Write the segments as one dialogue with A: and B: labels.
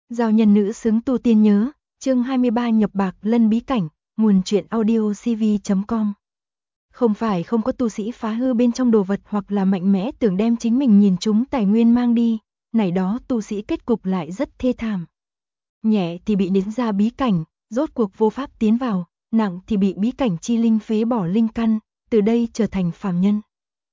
A: Giao nhân nữ xứng tu tiên nhớ, chương 23 nhập Bạc Lân bí cảnh, nguồn truyện audio cv.com. Không phải không có tu sĩ phá hư bên trong đồ vật hoặc là mạnh mẽ tưởng đem chính mình nhìn chúng tài nguyên mang đi, này đó tu sĩ kết cục lại rất thê thảm. Nhẹ thì bị nến ra bí cảnh, rốt cuộc vô pháp tiến vào, nặng thì bị bí cảnh chi linh phế bỏ linh căn, từ đây trở thành phàm nhân.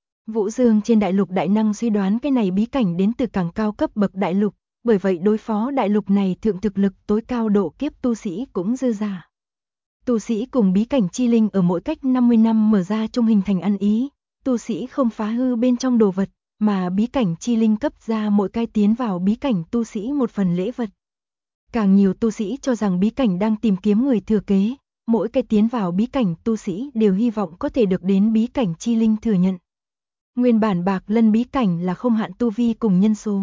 A: Vũ Dương trên đại lục đại năng suy đoán cái này bí cảnh đến từ càng cao cấp bậc đại lục, bởi vậy đối phó đại lục này thượng thực lực tối cao độ kiếp tu sĩ cũng dư giả. Tu sĩ cùng bí cảnh chi linh ở mỗi cách 50 năm mở ra chung hình thành ăn ý, tu sĩ không phá hư bên trong đồ vật, mà bí cảnh chi linh cấp ra mỗi cái tiến vào bí cảnh tu sĩ một phần lễ vật. Càng nhiều tu sĩ cho rằng bí cảnh đang tìm kiếm người thừa kế, mỗi cái tiến vào bí cảnh tu sĩ đều hy vọng có thể được đến bí cảnh chi linh thừa nhận. Nguyên bản Bạc Lân bí cảnh là không hạn tu vi cùng nhân số.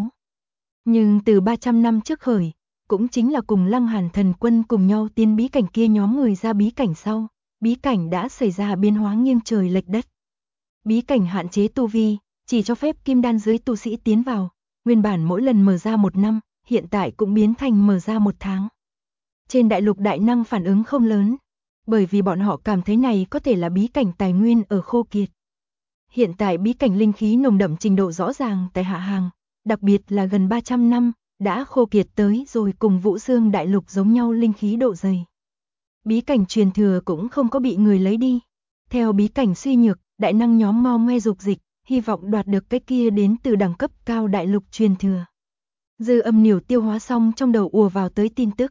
A: Nhưng từ 300 năm trước khởi, cũng chính là cùng Lăng Hàn thần quân cùng nhau tiến bí cảnh kia nhóm người ra bí cảnh sau, bí cảnh đã xảy ra biến hóa nghiêng trời lệch đất. Bí cảnh hạn chế tu vi, chỉ cho phép kim đan dưới tu sĩ tiến vào, nguyên bản mỗi lần mở ra 1 năm, hiện tại cũng biến thành mở ra 1 tháng. Trên đại lục đại năng phản ứng không lớn, bởi vì bọn họ cảm thấy này có thể là bí cảnh tài nguyên ở khô kiệt. Hiện tại bí cảnh linh khí nồng đậm trình độ rõ ràng tại hạ hàng, đặc biệt là gần 300 năm, đã khô kiệt tới rồi cùng Vũ Dương đại lục giống nhau linh khí độ dày. Bí cảnh truyền thừa cũng không có bị người lấy đi. Theo bí cảnh suy nhược, đại năng nhóm ngo ngoe dục dịch, hy vọng đoạt được cái kia đến từ đẳng cấp cao đại lục truyền thừa. Dư Âm Niểu tiêu hóa xong trong đầu ùa vào tới tin tức.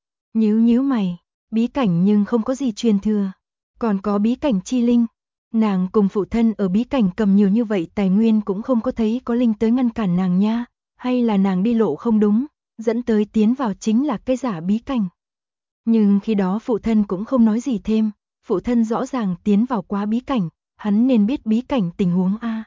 A: Nhíu mày, bí cảnh nhưng không có gì truyền thừa, còn có bí cảnh chi linh. Nàng cùng phụ thân ở bí cảnh cầm nhiều như vậy tài nguyên cũng không có thấy có linh tới ngăn cản nàng nha, hay là nàng đi lộ không đúng, dẫn tới tiến vào chính là cái giả bí cảnh. Nhưng khi đó phụ thân cũng không nói gì thêm, phụ thân rõ ràng tiến vào quá bí cảnh, hắn nên biết bí cảnh tình huống a.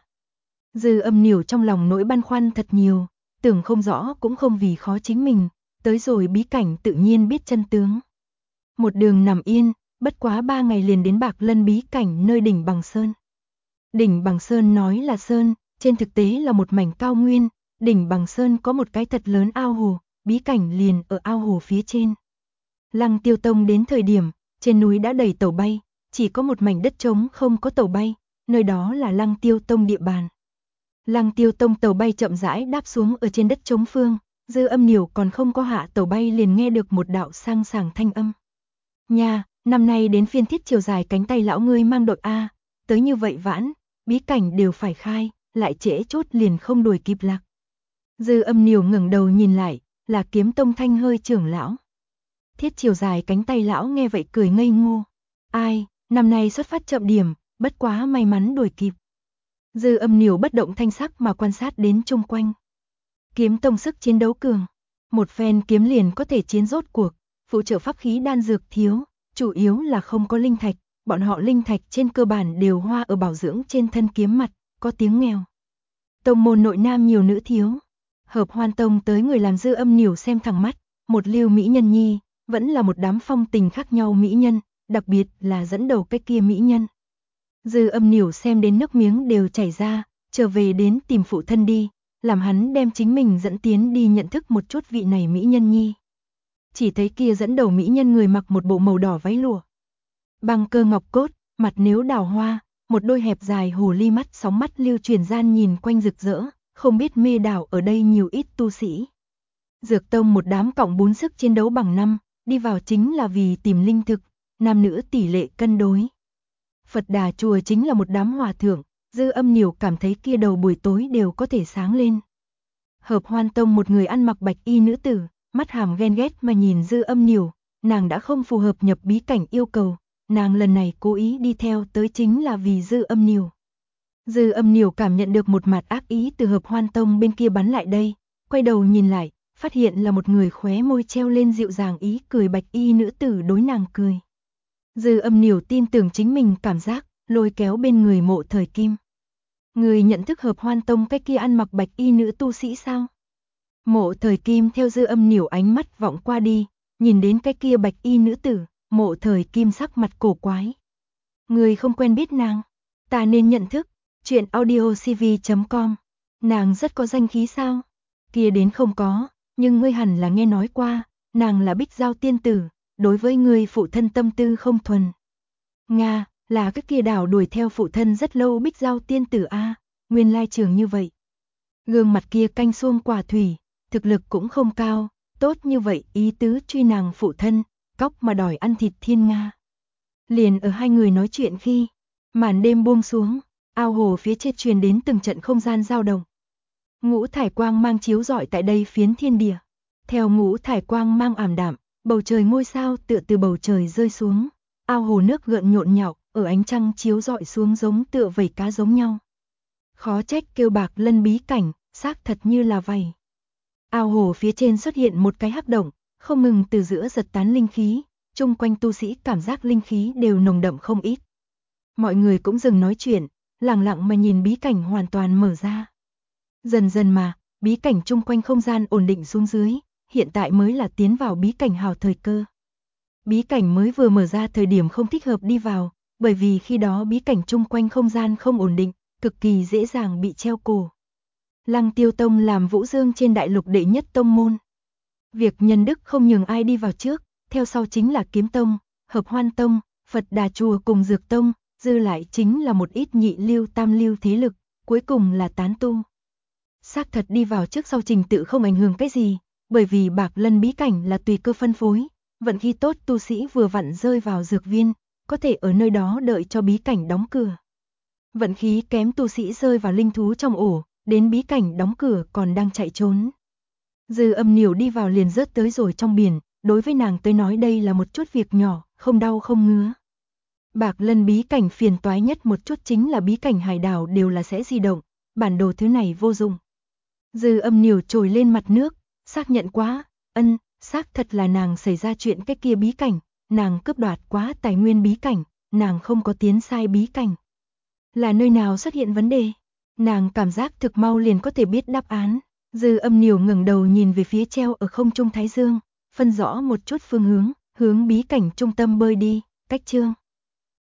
A: Dư Âm Niểu trong lòng nỗi băn khoăn thật nhiều, tưởng không rõ cũng không vì khó chính mình, tới rồi bí cảnh tự nhiên biết chân tướng. Một đường nằm yên, bất quá 3 ngày liền đến Bạc Lân bí cảnh nơi đỉnh Bằng Sơn. Đỉnh Bằng Sơn nói là sơn, trên thực tế là một mảnh cao nguyên, đỉnh Bằng Sơn có một cái thật lớn ao hồ, bí cảnh liền ở ao hồ phía trên. Lăng Tiêu Tông đến thời điểm, trên núi đã đầy tàu bay, chỉ có một mảnh đất trống không có tàu bay, nơi đó là Lăng Tiêu Tông địa bàn. Lăng Tiêu Tông tàu bay chậm rãi đáp xuống ở trên đất trống phương, Dư Âm Niểu còn không có hạ tàu bay liền nghe được một đạo sang sảng thanh âm. Nha, năm nay đến phiên Thiết Chiều Dài cánh tay lão ngươi mang đội a, tới như vậy vãn, bí cảnh đều phải khai, lại trễ chốt liền không đuổi kịp lạc. Dư Âm Niểu ngẩng đầu nhìn lại, là Kiếm Tông Thanh hơi trưởng lão. Thiết Chiều Dài cánh tay lão nghe vậy cười ngây ngô. Ai, năm nay xuất phát chậm điểm, bất quá may mắn đuổi kịp. Dư Âm Niểu bất động thanh sắc mà quan sát đến chung quanh. Kiếm Tông sức chiến đấu cường, một phen kiếm liền có thể chiến rốt cuộc, phụ trợ pháp khí đan dược thiếu, chủ yếu là không có linh thạch, bọn họ linh thạch trên cơ bản đều hoa ở bảo dưỡng trên thân kiếm mặt, có tiếng nghèo. Tông môn nội nam nhiều nữ thiếu, Hợp Hoan Tông tới người làm Dư Âm Niểu xem thẳng mắt, một lưu mỹ nhân nhi, vẫn là một đám phong tình khác nhau mỹ nhân, đặc biệt là dẫn đầu cái kia mỹ nhân. Dư Âm Niểu xem đến nước miếng đều chảy ra, trở về đến tìm phụ thân đi, làm hắn đem chính mình dẫn tiến đi nhận thức một chút vị này mỹ nhân nhi. Chỉ thấy kia dẫn đầu mỹ nhân người mặc một bộ màu đỏ váy lụa, băng cơ ngọc cốt, mặt nếu đào hoa, một đôi hẹp dài hồ ly mắt sóng mắt lưu truyền gian nhìn quanh rực rỡ, không biết mê đảo ở đây nhiều ít tu sĩ. Dược Tông một đám cọng bún sức chiến đấu bằng năm, đi vào chính là vì tìm linh thực, nam nữ tỷ lệ cân đối. Phật Đà chùa chính là một đám hòa thượng, Dư Âm Niểu cảm thấy kia đầu buổi tối đều có thể sáng lên. Hợp Hoan Tông một người ăn mặc bạch y nữ tử, mắt hàm ghen ghét mà nhìn Dư Âm Niểu, nàng đã không phù hợp nhập bí cảnh yêu cầu, nàng lần này cố ý đi theo tới chính là vì Dư Âm Niểu. Dư Âm Niểu cảm nhận được một mặt ác ý từ Hợp Hoan Tông bên kia bắn lại đây, quay đầu nhìn lại, phát hiện là một người khóe môi treo lên dịu dàng ý cười bạch y nữ tử đối nàng cười. Dư Âm Niểu tin tưởng chính mình cảm giác, lôi kéo bên người Mộ Thời Kim. Người nhận thức Hợp Hoan Tông cái kia ăn mặc bạch y nữ tu sĩ sao? Mộ Thời Kim theo Dư Âm Niểu ánh mắt vọng qua đi, nhìn đến cái kia bạch y nữ tử, Mộ Thời Kim sắc mặt cổ quái. Người không quen biết nàng, ta nên nhận thức, chuyện audio cv.com, nàng rất có danh khí sao? Kia đến không có, Nhưng ngươi hẳn là nghe nói qua, nàng là Bích Giao tiên tử, đối với ngươi phụ thân tâm tư không thuần. Nga, là cái kia đảo đuổi theo phụ thân rất lâu Bích Giao tiên tử a, nguyên lai trường như vậy. Gương mặt kia canh xuông quả thủy, thực lực cũng không cao, tốt như vậy ý tứ truy nàng phụ thân, cóc mà đòi ăn thịt thiên Nga. Liền ở hai người nói chuyện khi, màn đêm buông xuống, ao hồ phía trên truyền đến từng trận không gian dao động. Ngũ thải quang mang chiếu rọi tại đây phiến thiên địa. Theo ngũ thải quang mang ảm đạm, bầu trời ngôi sao tựa từ bầu trời rơi xuống. Ao hồ nước gợn nhộn nhạo, ở ánh trăng chiếu rọi xuống giống tựa vảy cá giống nhau. Khó trách kêu Bạc Lân bí cảnh, xác thật như là vậy. Ao hồ phía trên xuất hiện một cái hắc động, không ngừng từ giữa giật tán linh khí, chung quanh tu sĩ cảm giác linh khí đều nồng đậm không ít. Mọi người cũng dừng nói chuyện, lặng lặng mà nhìn bí cảnh hoàn toàn mở ra. Dần dần mà, bí cảnh chung quanh không gian ổn định xuống dưới, hiện tại mới là tiến vào bí cảnh hào thời cơ. Bí cảnh mới vừa mở ra thời điểm không thích hợp đi vào, bởi vì khi đó bí cảnh chung quanh không gian không ổn định, cực kỳ dễ dàng bị treo cổ. Lăng Tiêu Tông làm Vũ Dương trên đại lục đệ nhất tông môn. Việc nhân đức không nhường ai đi vào trước, theo sau chính là Kiếm Tông, Hợp Hoan Tông, Phật Đà Chùa cùng Dược Tông, dư lại chính là một ít nhị lưu tam lưu thế lực, cuối cùng là tán tu. Xác thật đi vào trước sau trình tự không ảnh hưởng cái gì, bởi vì Bạc Lân bí cảnh là tùy cơ phân phối, vận khí tốt tu sĩ vừa vặn rơi vào dược viên, có thể ở nơi đó đợi cho bí cảnh đóng cửa. Vận khí kém tu sĩ rơi vào linh thú trong ổ, đến bí cảnh đóng cửa còn đang chạy trốn. Dư Âm Niểu đi vào liền rớt tới rồi trong biển, đối với nàng tới nói đây là một chút việc nhỏ, không đau không ngứa. Bạc Lân bí cảnh phiền toái nhất một chút chính là bí cảnh hải đảo đều là sẽ di động, bản đồ thứ này vô dụng. Dư Âm Niểu trồi lên mặt nước, xác nhận quá, xác thật là nàng xảy ra chuyện cái kia bí cảnh, nàng cướp đoạt quá tài nguyên bí cảnh, nàng không có tiến sai bí cảnh. Là nơi nào xuất hiện vấn đề? Nàng cảm giác thực mau liền có thể biết đáp án. Dư Âm Niểu ngẩng đầu nhìn về phía treo ở không trung thái dương, phân rõ một chút phương hướng, hướng bí cảnh trung tâm bơi đi, cách chương.